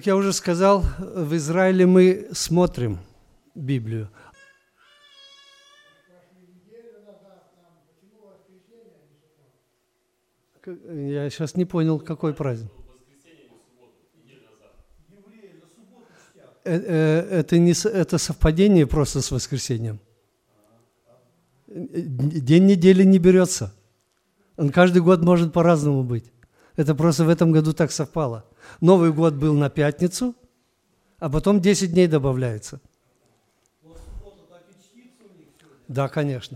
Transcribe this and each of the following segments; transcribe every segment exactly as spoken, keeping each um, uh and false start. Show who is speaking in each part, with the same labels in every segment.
Speaker 1: Я уже сказал, в Израиле мы смотрим Библию. Я сейчас не понял, какой праздник. Это, не, это совпадение просто с воскресеньем. День недели не берется. Он каждый год может по-разному быть. Это просто в этом году так совпало. Новый год был на пятницу, а потом десять дней добавляется. Да, конечно.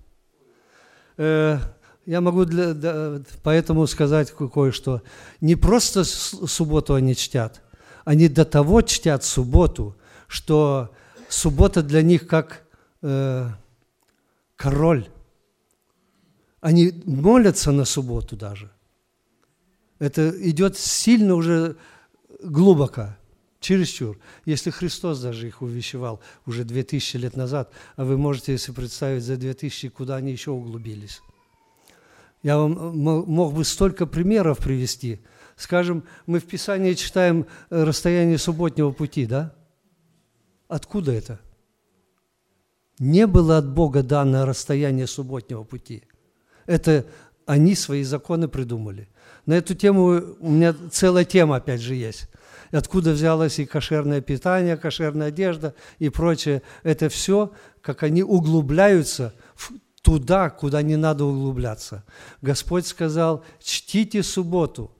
Speaker 1: Я могу для, для, поэтому сказать кое-что. Не просто субботу они чтят, они до того чтят субботу, что суббота для них как э, король. Они молятся на субботу даже. Это идет сильно уже глубоко, чересчур. Если Христос даже их увещевал уже две тысячи лет назад, а вы можете, если представить, за две тысячи, куда они еще углубились. Я вам мог бы столько примеров привести. Скажем, мы в Писании читаем расстояние субботнего пути, да? Откуда это? Не было от Бога данное расстояние субботнего пути. Это они свои законы придумали. На эту тему у меня целая тема опять же есть. Откуда взялось и кошерное питание, кошерная одежда и прочее. Это все, как они углубляются в туда, куда не надо углубляться. Господь сказал, чтите субботу.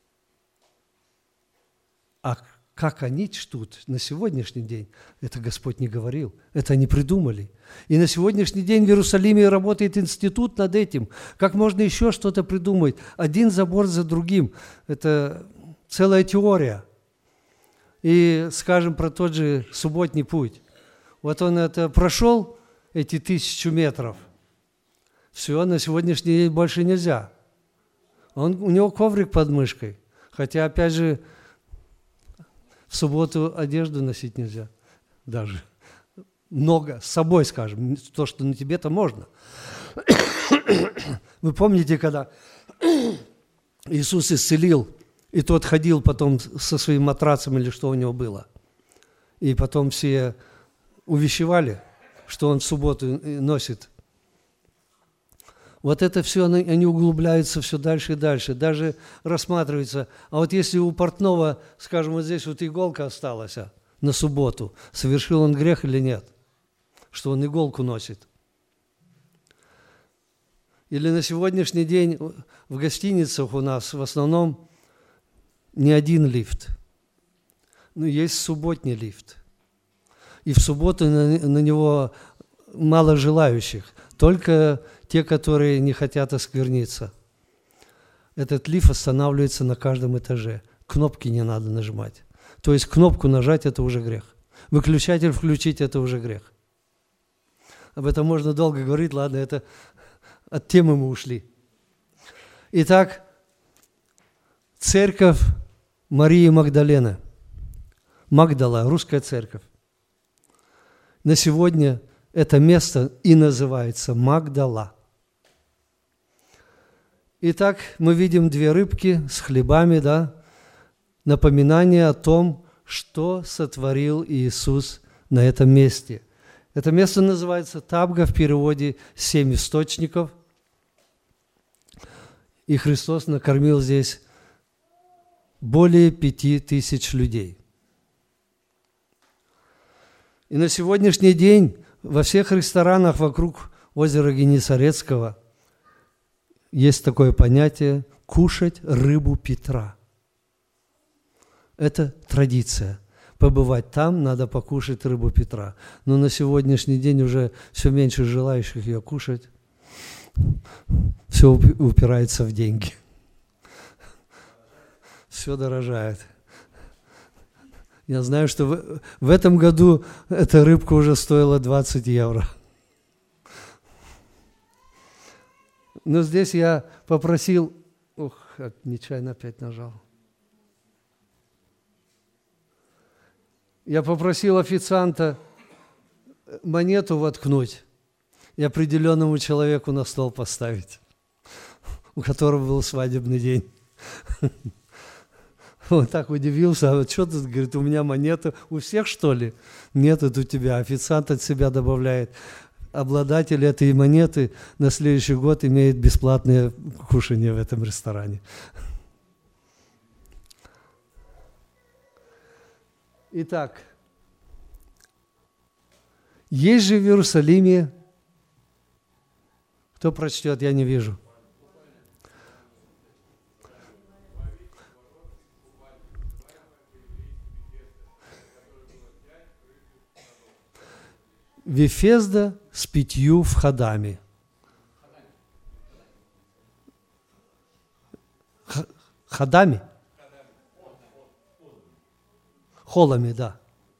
Speaker 1: А как они чтут на сегодняшний день, это Господь не говорил, это они придумали. И на сегодняшний день в Иерусалиме работает институт над этим. Как можно еще что-то придумать? Один забор за другим. Это целая теория. И скажем про тот же субботний путь. Вот он это прошел, эти тысячу метров. Все, на сегодняшний день больше нельзя. Он, у него коврик под мышкой. Хотя, опять же, в субботу одежду носить нельзя. Даже. Много. С собой, скажем. То, что на тебе-то можно. Вы помните, когда Иисус исцелил, и тот ходил потом со своим матрацем или что у него было. И потом все увещевали, что он в субботу носит. Вот это все, они углубляются все дальше и дальше, даже рассматривается. А вот если у портного, скажем, вот здесь вот иголка осталась а, на субботу, совершил он грех или нет, что он иголку носит? Или на сегодняшний день в гостиницах у нас в основном не один лифт, но есть субботний лифт. И в субботу на, на него мало желающих, только те, которые не хотят оскверниться. Этот лифт останавливается на каждом этаже. Кнопки не надо нажимать. То есть кнопку нажать – это уже грех. Выключатель включить – это уже грех. Об этом можно долго говорить, ладно, это от темы мы ушли. Итак, церковь Марии Магдалены. Магдала, русская церковь. На сегодня это место и называется Магдала. Итак, мы видим две рыбки с хлебами, да, напоминание о том, что сотворил Иисус на этом месте. Это место называется Табга, в переводе «семь источников». И Христос накормил здесь более пяти тысяч людей. И на сегодняшний день во всех ресторанах вокруг озера Генесарецкого есть такое понятие «кушать рыбу Петра». Это традиция. Побывать там, надо покушать рыбу Петра. Но на сегодняшний день уже все меньше желающих ее кушать. Все упирается в деньги. Все дорожает. Я знаю, что в, в этом году эта рыбка уже стоила двадцать евро. Но здесь я попросил... Ух, нечаянно опять нажал. Я попросил официанта монету воткнуть и определенному человеку на стол поставить, у которого был свадебный день. Он так удивился, а что тут, говорит, у меня монета, у всех что ли? Нет, это у тебя, официант от себя добавляет. Обладатель этой монеты на следующий год имеет бесплатное кушание в этом ресторане. Итак, есть же в Иерусалиме, кто прочтет, я не вижу. Вифезда с пятью входами. Х- Ходами? Холлами, да.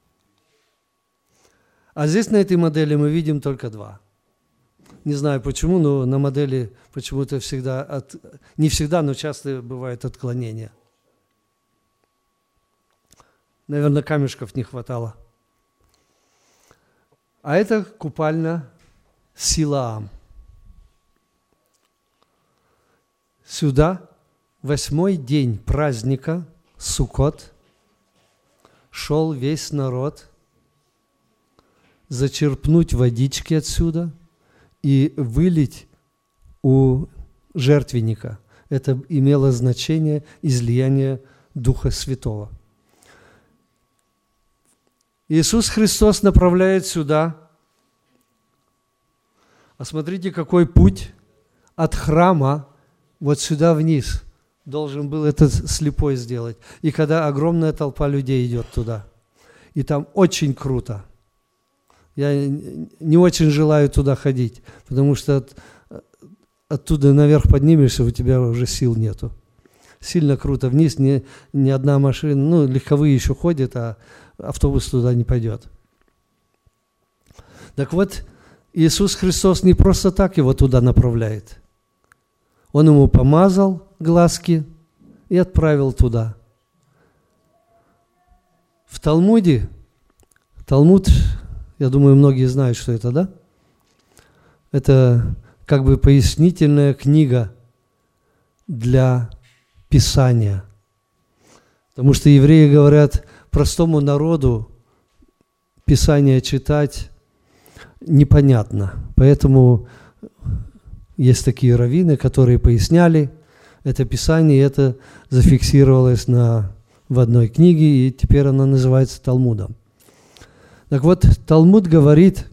Speaker 1: А здесь на этой модели мы видим только два. Не знаю почему, но на модели почему-то всегда, от, не всегда, но часто бывает отклонение. Наверное, камешков не хватало. А это купальня Силаам. Сюда восьмой день праздника Суккот шел весь народ зачерпнуть водички отсюда и вылить у жертвенника. Это имело значение излияния Духа Святого. Иисус Христос направляет сюда. А смотрите, какой путь от храма вот сюда вниз должен был этот слепой сделать. И когда огромная толпа людей идет туда. И там очень круто. Я не очень желаю туда ходить, потому что от, оттуда наверх поднимешься, у тебя уже сил нету. Сильно круто. Вниз ни, ни одна машина, ну, легковые еще ходят, а автобус туда не пойдет. Так вот, Иисус Христос не просто так его туда направляет. Он ему помазал глазки и отправил туда. В Талмуде, Талмуд, я думаю, многие знают, что это, да? Это как бы пояснительная книга для Писания. Потому что евреи говорят, простому народу Писание читать непонятно. Поэтому есть такие раввины, которые поясняли это Писание, и это зафиксировалось на, в одной книге, и теперь она называется Талмудом. Так вот, Талмуд говорит,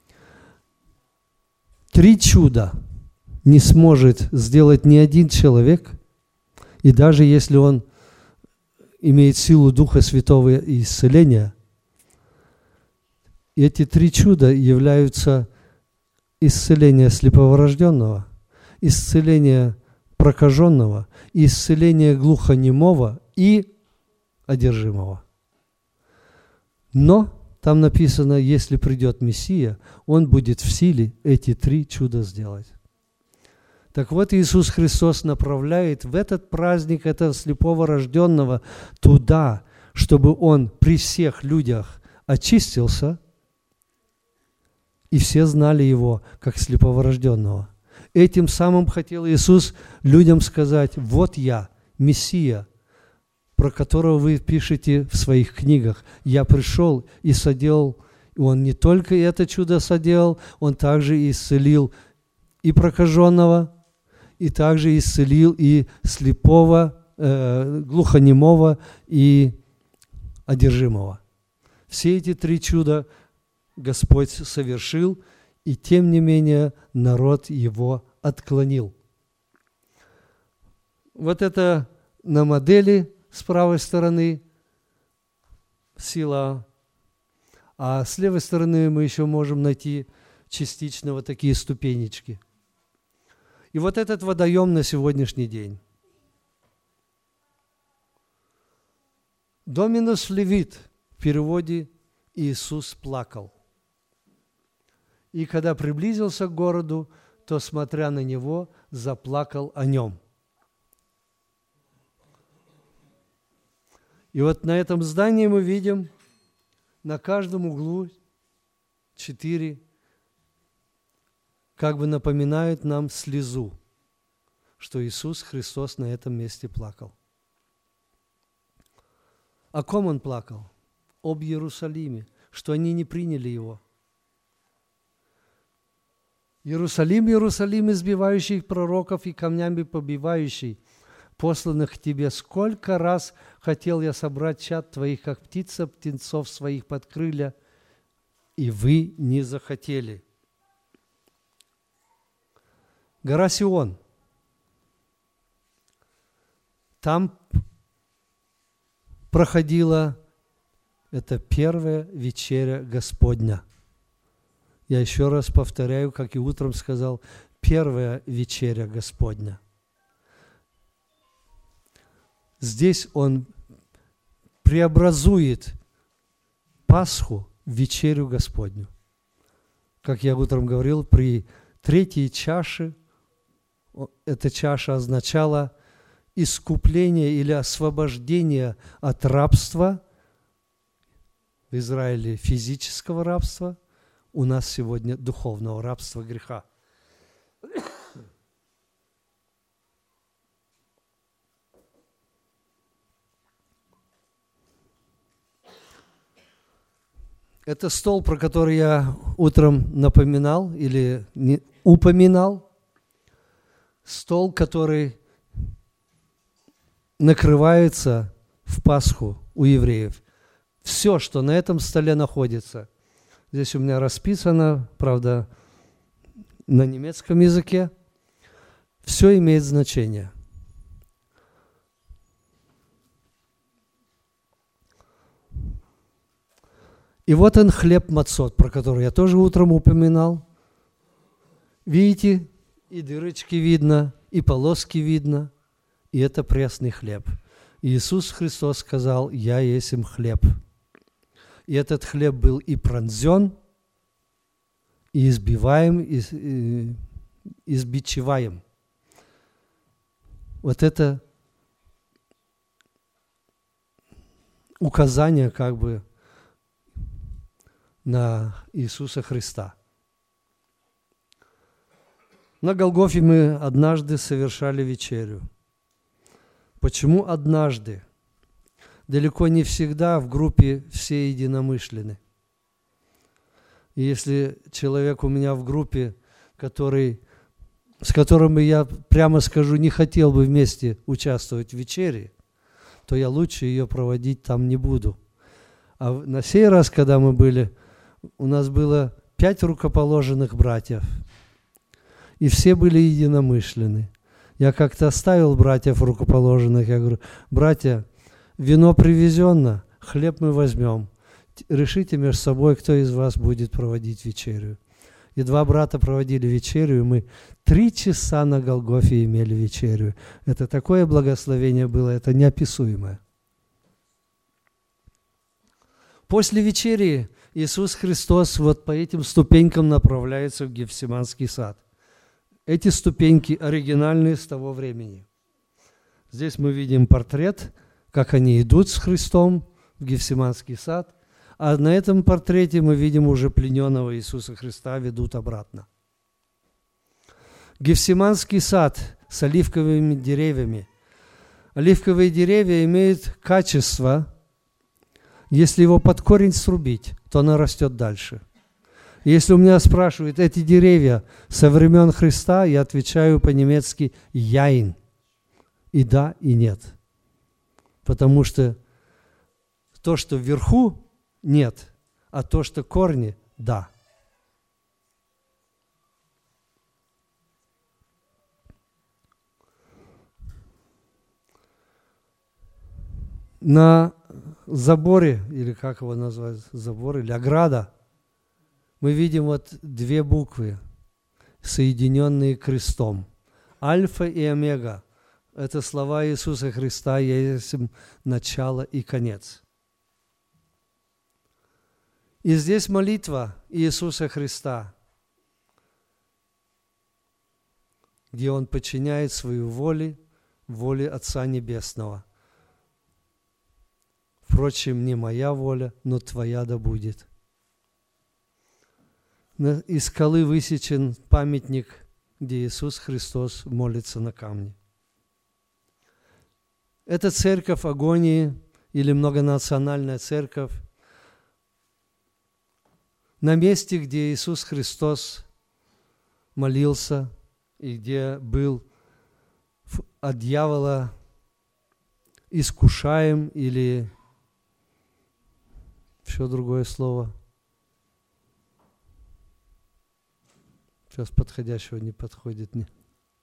Speaker 1: три чуда не сможет сделать ни один человек, и даже если он имеет силу Духа Святого и исцеления, эти три чуда являются исцеление слеповорожденного, исцеление прокаженного, исцеление глухонемого и одержимого. Но там написано, если придет Мессия, Он будет в силе эти три чуда сделать. Так вот, Иисус Христос направляет в этот праздник этого слепого рожденного туда, чтобы Он при всех людях очистился, и все знали Его как слепого рожденного. Этим самым хотел Иисус людям сказать, вот я, Мессия, про которого вы пишете в своих книгах. Я пришел и соделал, и Он не только это чудо соделал, Он также исцелил и прокаженного, и также исцелил и слепого, э, глухонемого и одержимого. Все эти три чуда Господь совершил, и тем не менее народ его отклонил. Вот это на модели с правой стороны сила, а с левой стороны мы еще можем найти частично вот такие ступенечки. И вот этот водоем на сегодняшний день. Доминус левит, в переводе Иисус плакал. И когда приблизился к городу, то, смотря на него, заплакал о нем. И вот на этом здании мы видим на каждом углу четыре, как бы напоминают нам слезу, что Иисус Христос на этом месте плакал. О ком он плакал? Об Иерусалиме, что они не приняли его. Иерусалим, Иерусалим, избивающий пророков и камнями побивающий, посланных к тебе, сколько раз хотел я собрать чад твоих, как птица птенцов своих под крылья, и вы не захотели. Гора Сион. Там проходила эта первая вечеря Господня. Я еще раз повторяю, как и утром сказал, первая вечеря Господня. Здесь он преобразует Пасху в вечерю Господню. Как я утром говорил, при третьей чаше, эта чаша означала искупление или освобождение от рабства, в Израиле физического рабства, у нас сегодня духовного рабства греха. Это стол, про который я утром напоминал или не упоминал. Стол, который накрывается в Пасху у евреев. Все, что на этом столе находится. Здесь у меня расписано, правда, на немецком языке. Все имеет значение. И вот он хлеб мацот, про который я тоже утром упоминал. Видите, и дырочки видно, и полоски видно, и это пресный хлеб. Иисус Христос сказал: «Я есть им хлеб». И этот хлеб был и пронзен, и избиваем, и, и избичеваем. Вот это указание как бы на Иисуса Христа. На Голгофе мы однажды совершали вечерю. Почему однажды? Далеко не всегда в группе все единомышленны. И если человек у меня в группе, который, с которым я, прямо скажу, не хотел бы вместе участвовать в вечере, то я лучше ее проводить там не буду. А на сей раз, когда мы были, у нас было пять рукоположенных братьев, и все были единомышленны. Я как-то оставил братьев рукоположенных, я говорю: братья, вино привезено, хлеб мы возьмем. Решите между собой, кто из вас будет проводить вечерю. И два брата проводили вечерю, и мы три часа на Голгофе имели вечерю. Это такое благословение было, это неописуемое. После вечери Иисус Христос вот по этим ступенькам направляется в Гефсиманский сад. Эти ступеньки оригинальные с того времени. Здесь мы видим портрет, как они идут с Христом в Гефсиманский сад, а на этом портрете мы видим уже плененного Иисуса Христа, ведут обратно. Гефсиманский сад с оливковыми деревьями. Оливковые деревья имеют качество, если его под корень срубить, то она растет дальше. Если у меня спрашивают, эти деревья со времен Христа, я отвечаю по-немецки «яин». И да, и нет. Потому что то, что вверху, нет, а то, что корни, да. На заборе, или как его назвать, забор или ограда, мы видим вот две буквы, соединенные крестом. Альфа и омега. Это слова Иисуса Христа, «Я есть начало и конец». И здесь молитва Иисуса Христа, где Он подчиняет свою волю воле Отца Небесного. Впрочем, не моя воля, но Твоя да будет. Из скалы высечен памятник, где Иисус Христос молится на камне. Это церковь агонии, или многонациональная церковь, на месте, где Иисус Христос молился и где был от дьявола искушаем, или еще другое слово. Сейчас подходящего не подходит. Не.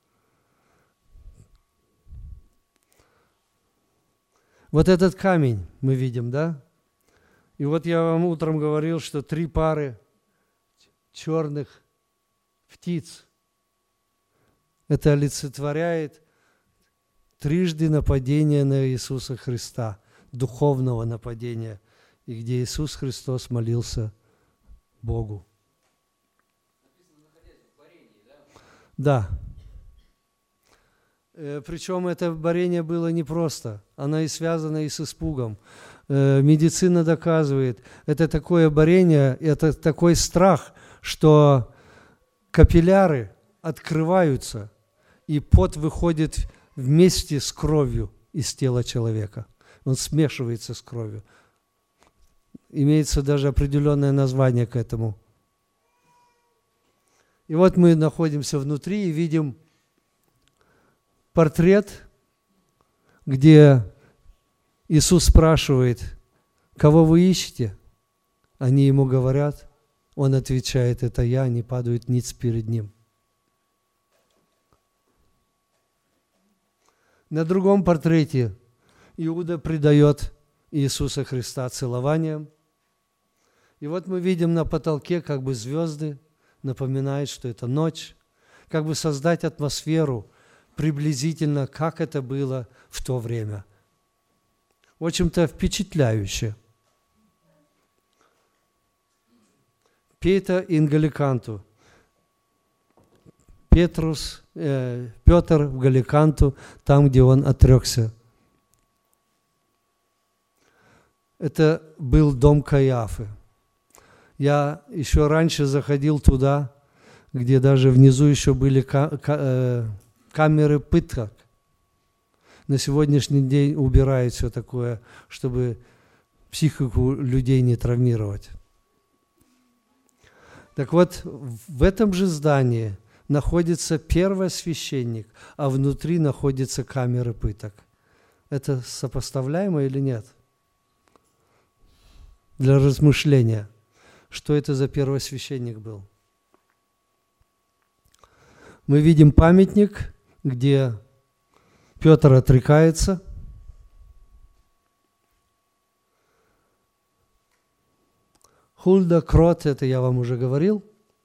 Speaker 1: Вот этот камень мы видим, да? И вот я вам утром говорил, что три пары черных птиц. Это олицетворяет трижды нападение на Иисуса Христа, духовного нападения, и где Иисус Христос молился Богу. Да. Причем это борение было непросто. Оно и связано и с испугом. Медицина доказывает, это такое борение, это такой страх, что капилляры открываются, и пот выходит вместе с кровью из тела человека. Он смешивается с кровью. Имеется даже определенное название к этому. И вот мы находимся внутри и видим портрет, где Иисус спрашивает, кого вы ищете? Они ему говорят, он отвечает, это я, они падают ниц перед ним. На другом портрете Иуда предает Иисуса Христа целованием. И вот мы видим на потолке как бы звезды, напоминает, что это ночь, как бы создать атмосферу приблизительно, как это было в то время. В общем-то, впечатляюще. Петр ин Галиканту. Петрус, э, Петр в Галиканту, там, где он отрекся. Это был дом Каиафы. Я еще раньше заходил туда, где даже внизу еще были камеры пыток. На сегодняшний день убирают все такое, чтобы психику людей не травмировать. Так вот, в этом же здании находится первосвященник, а внутри находятся камеры пыток. Это сопоставляемо или нет? Для размышления. Что это за первосвященник был? Мы видим памятник, где Петр отрекается. Хульда, крот, это я вам уже говорил.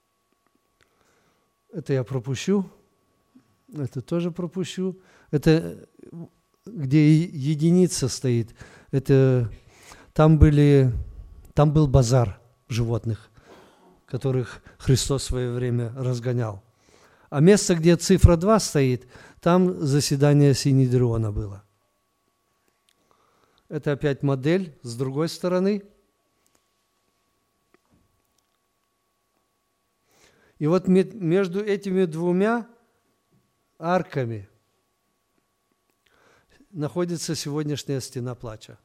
Speaker 1: Это я пропущу. Это тоже пропущу. Это где единица стоит. Это там были, там был базар животных, которых Христос в свое время разгонял. А место, где цифра два стоит, там заседание Синедриона было. Это опять модель с другой стороны. И вот между этими двумя арками находится сегодняшняя стена плача.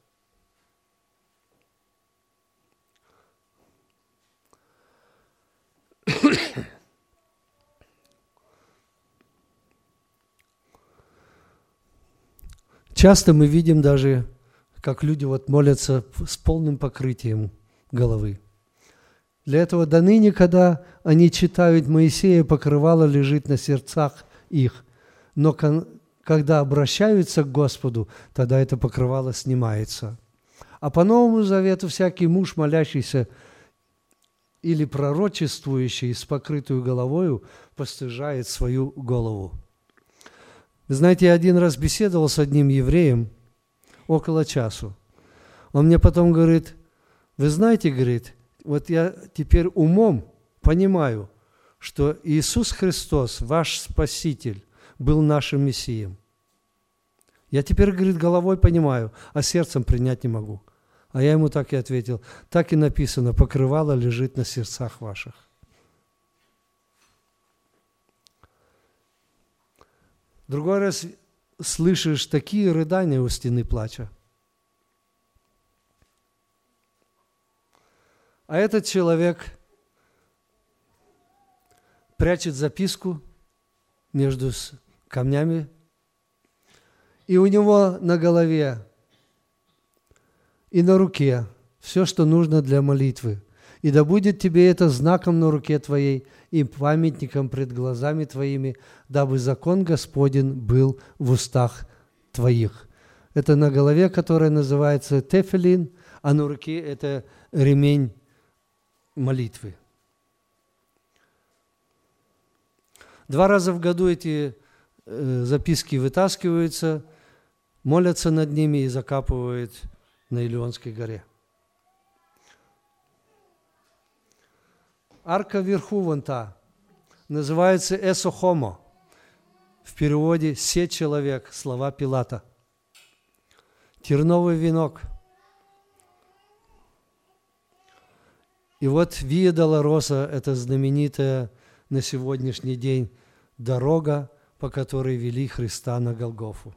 Speaker 1: Часто мы видим даже, как люди вот молятся с полным покрытием головы. Для этого до ныне, когда они читают Моисея, покрывало лежит на сердцах их. Но когда обращаются к Господу, тогда это покрывало снимается. А по Новому Завету всякий муж, молящийся или пророчествующий с покрытую головою, постыжает свою голову. Вы знаете, я один раз беседовал с одним евреем около часу. Он мне потом говорит, вы знаете, говорит, вот я теперь умом понимаю, что Иисус Христос, ваш Спаситель, был нашим Мессией. Я теперь, говорит, головой понимаю, а сердцем принять не могу. А я ему так и ответил, так и написано, покрывало лежит на сердцах ваших. Другой раз слышишь такие рыдания у стены плача. А этот человек прячет записку между камнями, и у него на голове и на руке все, что нужно для молитвы. И да будет тебе это знаком на руке твоей и памятником пред глазами твоими, дабы закон Господень был в устах твоих. Это на голове, которая называется тефилин, а на руке это ремень молитвы. Два раза в году эти э, записки вытаскиваются, молятся над ними и закапывают на Илионской горе. Арка вверху вон та называется «эсохомо». В переводе «се человек», слова Пилата. Терновый венок. И вот Вия Долороса – это знаменитая на сегодняшний день дорога, по которой вели Христа на Голгофу.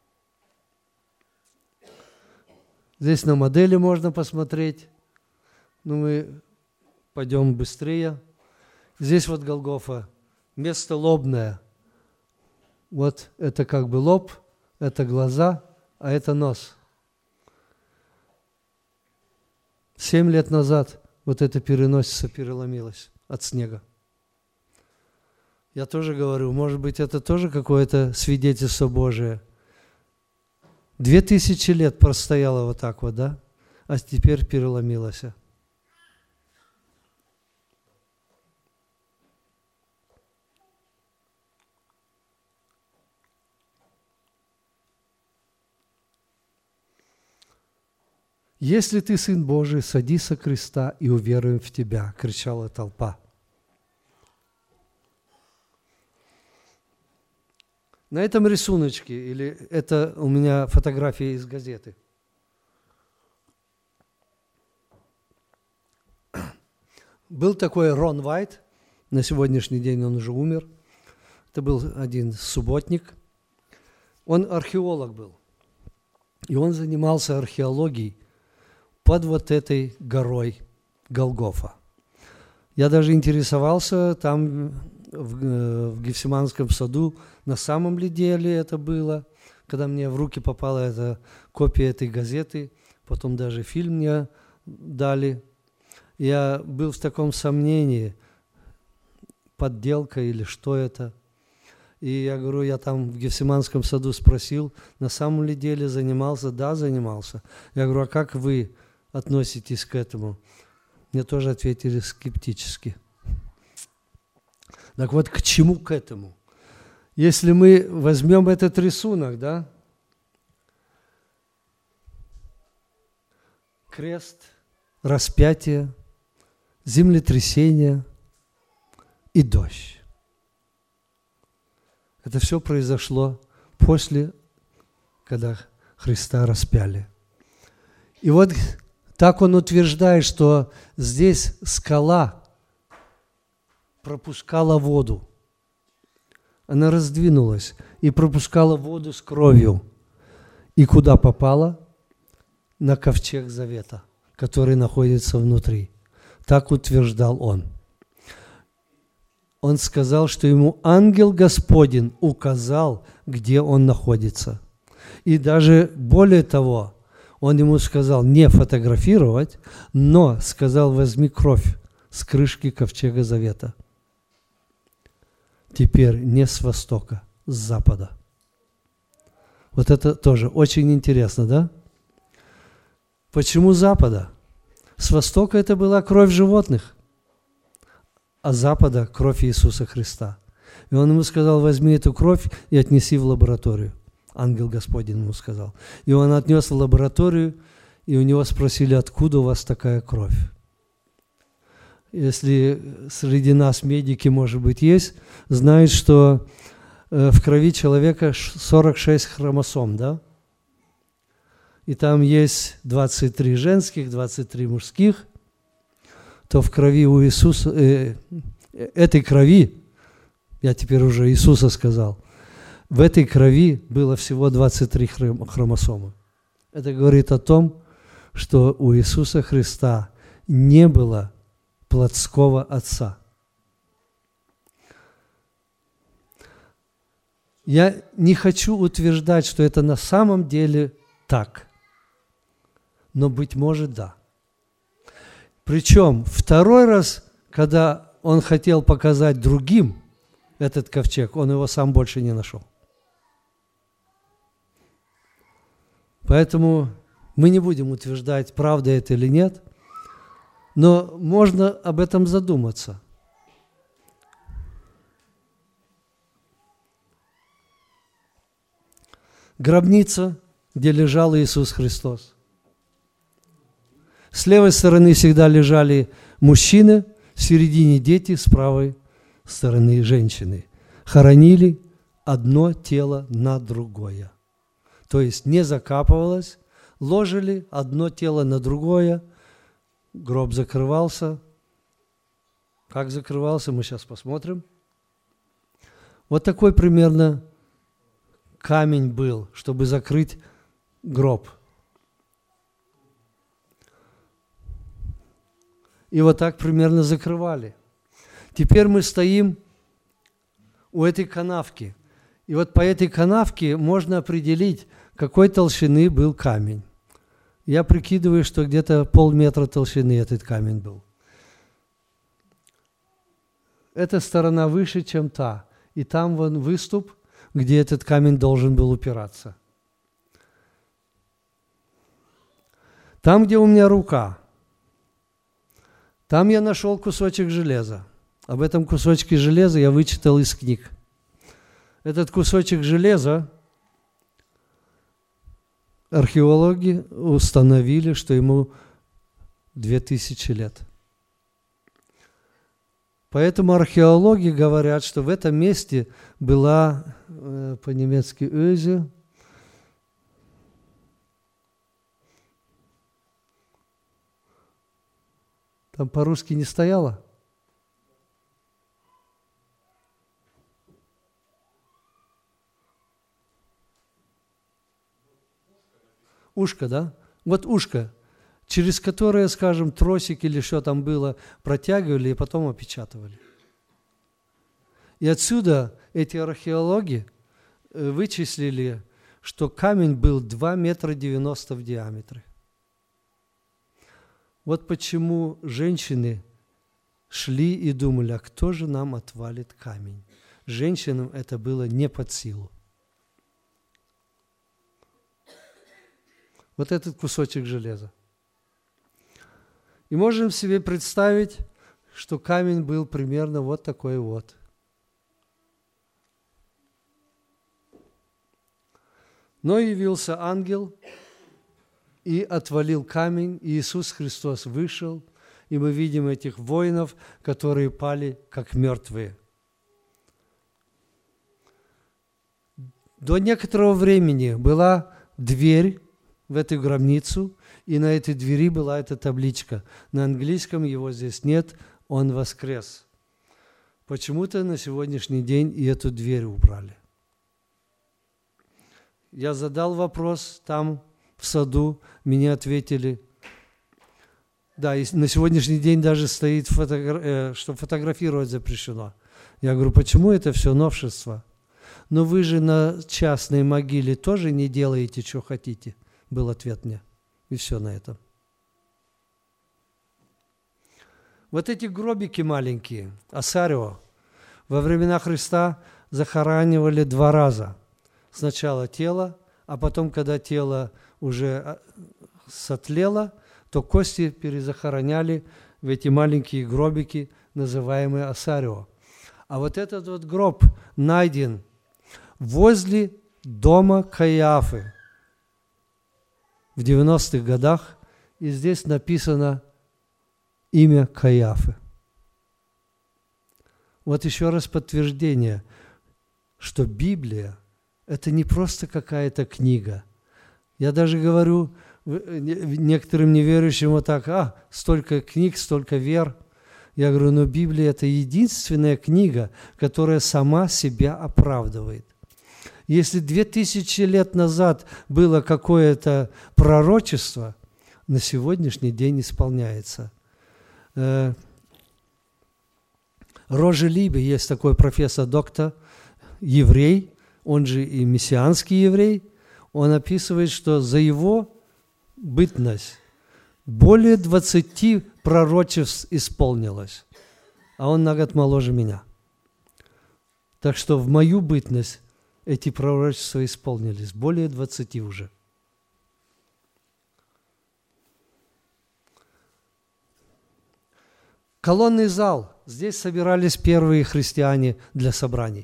Speaker 1: Здесь на модели можно посмотреть, но мы пойдем быстрее. Здесь вот Голгофа, место лобное. Вот это как бы лоб, это глаза, а это нос. Семь лет назад вот эта переносица переломилась от снега. Я тоже говорю, может быть, это тоже какое-то свидетельство Божие. Две тысячи лет простояла вот так вот, да? А теперь переломилась. «Если ты Сын Божий, садись со креста и уверуем в Тебя», – кричала толпа. На этом рисуночке, или это у меня фотография из газеты, был такой Рон Уайт, на сегодняшний день он уже умер, это был один субботник, он археолог был, и он занимался археологией под вот этой горой Голгофа. Я даже интересовался там в, в Гефсиманском саду, на самом ли деле это было, когда мне в руки попала эта копия этой газеты, потом даже фильм мне дали. Я был в таком сомнении, подделка или что это. И я говорю, я там в Гефсиманском саду спросил, на самом ли деле занимался? Да, занимался. Я говорю, а как вы относитесь к этому? Мне тоже ответили скептически. Так вот, к чему к этому? Если мы возьмем этот рисунок, да, крест, распятие, землетрясение и дождь. Это все произошло после, когда Христа распяли. И вот так он утверждает, что здесь скала пропускала воду. Она раздвинулась и пропускала воду с кровью. И куда попала? На ковчег завета, который находится внутри. Так утверждал он. Он сказал, что ему ангел Господень указал, где он находится. И даже более того, он ему сказал не фотографировать, но сказал, возьми кровь с крышки ковчега завета. Теперь не с востока, с запада. Вот это тоже очень интересно, да? Почему с запада? С востока это была кровь животных, а с запада кровь Иисуса Христа. И он ему сказал, возьми эту кровь и отнеси в лабораторию. Ангел Господень ему сказал. И он отнес в лабораторию, и у него спросили, откуда у вас такая кровь? Если среди нас медики, может быть, есть, знают, что в крови человека сорок шесть хромосом, да? И там есть двадцать три женских, двадцать три мужских, то в крови у Иисуса, э, этой крови, я теперь уже Иисуса сказал, в этой крови было всего двадцать три хромосомы. Это говорит о том, что у Иисуса Христа не было плотского отца. Я не хочу утверждать, что это на самом деле так, но, быть может, да. Причем второй раз, когда он хотел показать другим этот ковчег, он его сам больше не нашел. Поэтому мы не будем утверждать, правда это или нет, но можно об этом задуматься. Гробница, где лежал Иисус Христос. С левой стороны всегда лежали мужчины, в середине дети, с правой стороны женщины. Хоронили одно тело на другое. То есть не закапывалось, ложили одно тело на другое, гроб закрывался. Как закрывался, мы сейчас посмотрим. Вот такой примерно камень был, чтобы закрыть гроб. И вот так примерно закрывали. Теперь мы стоим у этой канавки. И вот по этой канавке можно определить, какой толщины был камень. Я прикидываю, что где-то полметра толщины этот камень был. Эта сторона выше, чем та. И там вон выступ, где этот камень должен был упираться. Там, где у меня рука, там я нашел кусочек железа. Об этом кусочке железа я вычитал из книг. Этот кусочек железа археологи установили, что ему две тысячи лет. Поэтому археологи говорят, что в этом месте была, по-немецки, Öse, там по-русски не стояло? Ушко, да? Вот ушко, через которое, скажем, тросик или что там было, протягивали и потом опечатывали. И отсюда эти археологи вычислили, что камень был два метра девяносто в диаметре. Вот почему женщины шли и думали, а кто же нам отвалит камень? Женщинам это было не под силу. Вот этот кусочек железа. И можем себе представить, что камень был примерно вот такой вот. Но явился ангел и отвалил камень, и Иисус Христос вышел, и мы видим этих воинов, которые пали как мертвые. До некоторого времени была дверь в эту гробницу, и на этой двери была эта табличка. На английском его здесь нет, он воскрес. Почему-то на сегодняшний день и эту дверь убрали. Я задал вопрос там, в саду, мне ответили, да, и на сегодняшний день даже стоит, фотогра... что фотографировать запрещено. Я говорю, почему это все новшество? Но вы же на частной могиле тоже не делаете, что хотите, был ответ мне. И все на этом. Вот эти гробики маленькие, асарио, во времена Христа захоранивали два раза. Сначала тело, а потом, когда тело уже сотлело, то кости перезахороняли в эти маленькие гробики, называемые асарио. А вот этот вот гроб найден возле дома Каиафы в девяностых годах, и здесь написано имя Каиафы. Вот еще раз подтверждение, что Библия – это не просто какая-то книга. Я даже говорю некоторым неверующим вот так, а, столько книг, столько вер. Я говорю, но Библия – это единственная книга, которая сама себя оправдывает. Если две тысячи лет назад было какое-то пророчество, на сегодняшний день исполняется. Э, Рожи Либи, есть такой профессор-доктор, еврей, он же и мессианский еврей, он описывает, что за его бытность более двадцати пророчеств исполнилось, а он на год моложе меня. Так что в мою бытность эти пророчества исполнились, более двадцати уже. Колонный зал. Здесь собирались первые христиане для собраний.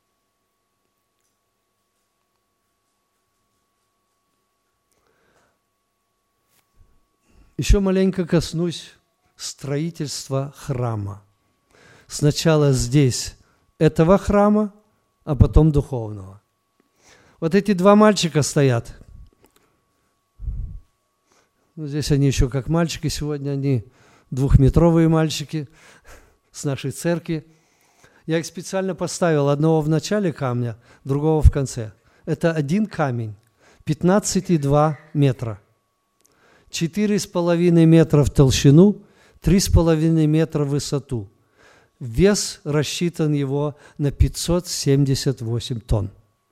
Speaker 1: Еще маленько коснусь строительства храма. Сначала здесь этого храма, а потом духовного. Вот эти два мальчика стоят. Ну, здесь они еще как мальчики, сегодня они двухметровые мальчики с нашей церкви. Я их специально поставил, одного в начале камня, другого в конце. Это один камень, пятнадцать и два метра. четыре с половиной метра в толщину, три с половиной метра в высоту. Вес рассчитан его на пятьсот семьдесят восемь тонн.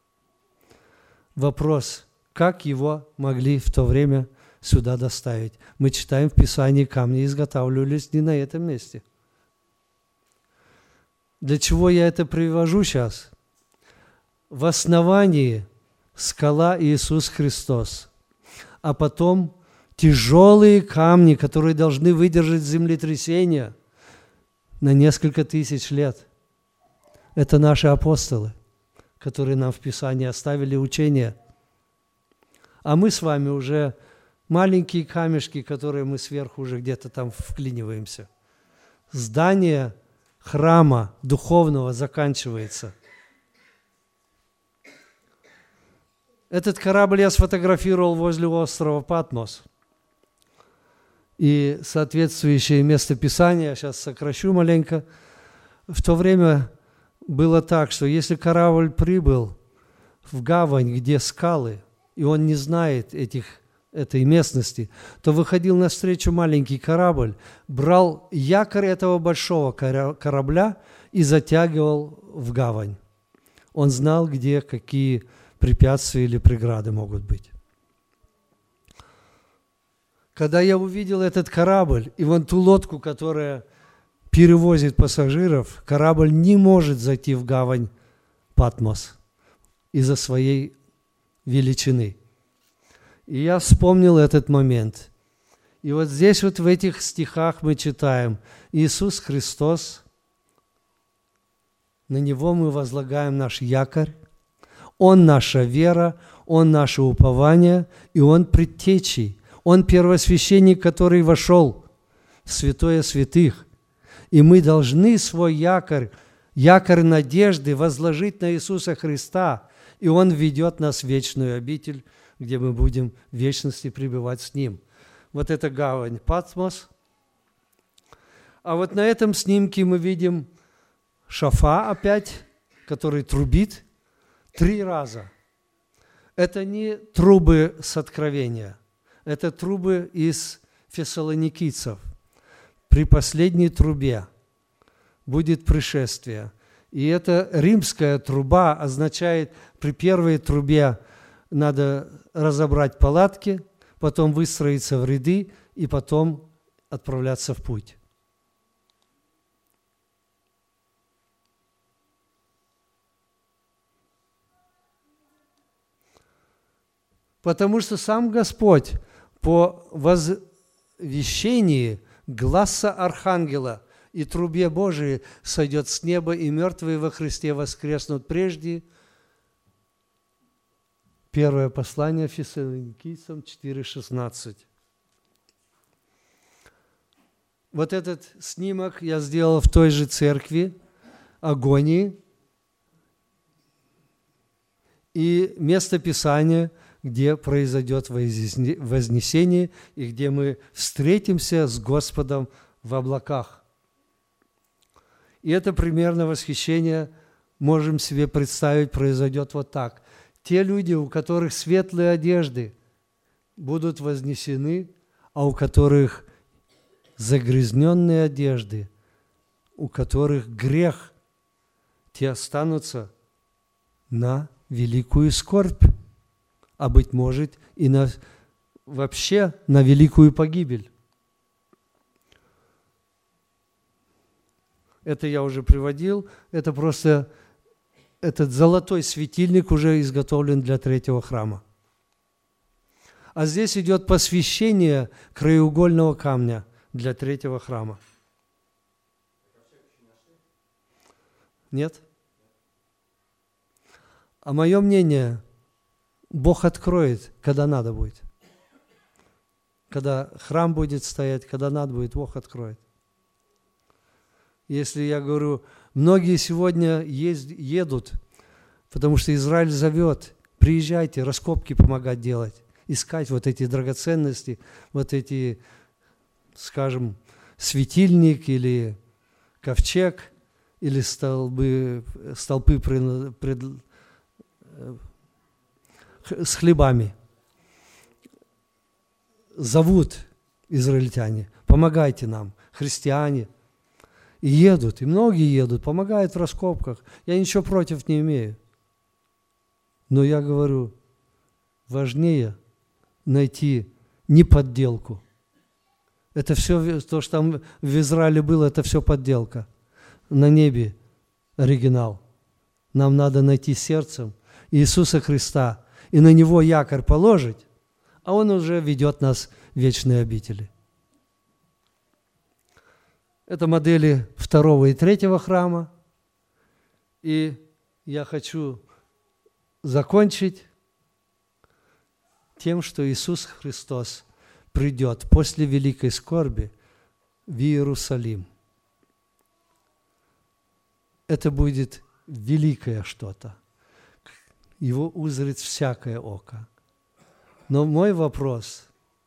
Speaker 1: Вопрос, как его могли в то время сюда доставить? Мы читаем в Писании, камни изготавливались не на этом месте. Для чего я это привожу сейчас? В основании скала Иисус Христос, а потом тяжелые камни, которые должны выдержать землетрясение на несколько тысяч лет. Это наши апостолы, которые нам в Писании оставили учение. А мы с вами уже маленькие камешки, которые мы сверху уже где-то там вклиниваемся. Здание храма духовного заканчивается. Этот корабль я сфотографировал возле острова Патмос. И соответствующее местописание, сейчас сокращу маленько, в то время было так, что если корабль прибыл в гавань, где скалы, и он не знает этих, этой местности, то выходил навстречу маленький корабль, брал якорь этого большого корабля и затягивал в гавань. Он знал, где какие препятствия или преграды могут быть. Когда я увидел этот корабль и вон ту лодку, которая перевозит пассажиров, корабль не может зайти в гавань Патмос из-за своей величины. И я вспомнил этот момент. И вот здесь вот в этих стихах мы читаем: Иисус Христос, на Него мы возлагаем наш якорь, Он наша вера, Он наше упование, и Он предтечий. Он первосвященник, который вошел в святое святых. И мы должны свой якорь, якорь надежды возложить на Иисуса Христа, и Он ведет нас в вечную обитель, где мы будем в вечности пребывать с Ним. Вот это гавань Патмос. А вот на этом снимке мы видим шафа опять, который трубит три раза. Это не трубы с Откровения. Это трубы из фессалоникийцев. При последней трубе будет пришествие. И эта римская труба означает, при первой трубе надо разобрать палатки, потом выстроиться в ряды и потом отправляться в путь. Потому что сам Господь по возвещении гласа архангела и трубе Божией сойдет с неба, и мертвые во Христе воскреснут прежде. Первое послание Фессалоникийцам четыре шестнадцать. Вот этот снимок я сделал в той же церкви, Агонии. И место Писания, где произойдет вознесение, и где мы встретимся с Господом в облаках. И это примерно восхищение, можем себе представить, произойдет вот так. Те люди, у которых светлые одежды, будут вознесены, а у которых загрязненные одежды, у которых грех, те останутся на великую скорбь, а быть может и на, вообще на великую погибель. Это я уже приводил, это просто этот золотой светильник уже изготовлен для третьего храма. А здесь идет посвящение краеугольного камня для третьего храма. Нет? А мое мнение, Бог откроет, когда надо будет. Когда храм будет стоять, когда надо будет, Бог откроет. Если я говорю, многие сегодня езд, едут, потому что Израиль зовет, приезжайте, раскопки помогать делать, искать вот эти драгоценности, вот эти, скажем, светильник или ковчег, или столбы, столпы пред, пред, с хлебами. Зовут израильтяне, помогайте нам, христиане. И едут, и многие едут, помогают в раскопках. Я ничего против не имею. Но я говорю, важнее найти не подделку. Это все, то, что там в Израиле было, это все подделка. На небе оригинал. Нам надо найти сердцем Иисуса Христа и на Него якорь положить, а Он уже ведет нас в вечные обители. Это модели второго и третьего храма. И я хочу закончить тем, что Иисус Христос придет после великой скорби в Иерусалим. Это будет великое что-то. Его узрит всякое око. Но мой вопрос,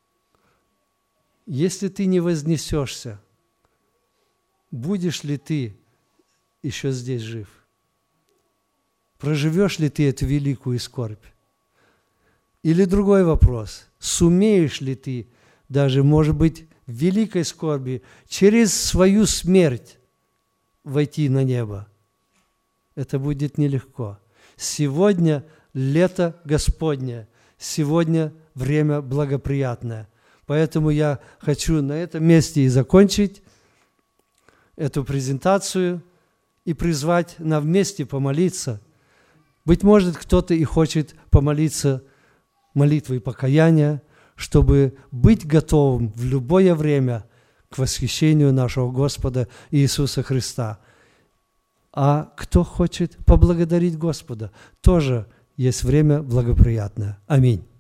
Speaker 1: если ты не вознесешься, будешь ли ты еще здесь жив? Проживешь ли ты эту великую скорбь? Или другой вопрос, сумеешь ли ты даже, может быть, в великой скорби через свою смерть войти на небо? Это будет нелегко. Сегодня лето Господне, сегодня время благоприятное. Поэтому я хочу на этом месте и закончить эту презентацию и призвать на вместе помолиться. Быть может, кто-то и хочет помолиться молитвой покаяния, чтобы быть готовым в любое время к восхищению нашего Господа Иисуса Христа. А кто хочет поблагодарить Господа, тоже есть время благоприятное. Аминь.